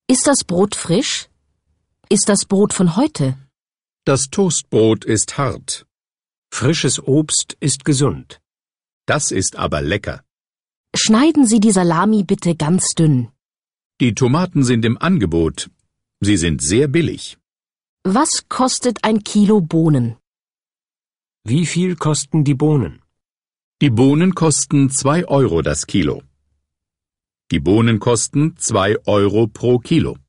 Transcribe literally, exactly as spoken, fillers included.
Ist das Brot frisch? Ist das Brot von heute? Das Toastbrot ist hart. Frisches Obst ist gesund. Das ist aber lecker. Schneiden Sie die Salami bitte ganz dünn. Die Tomaten sind im Angebot. Sie sind sehr billig. Was kostet ein Kilo Bohnen? Wie viel kosten die Bohnen? Die Bohnen kosten zwei Euro das Kilo. Die Bohnen kosten zwei Euro pro Kilo.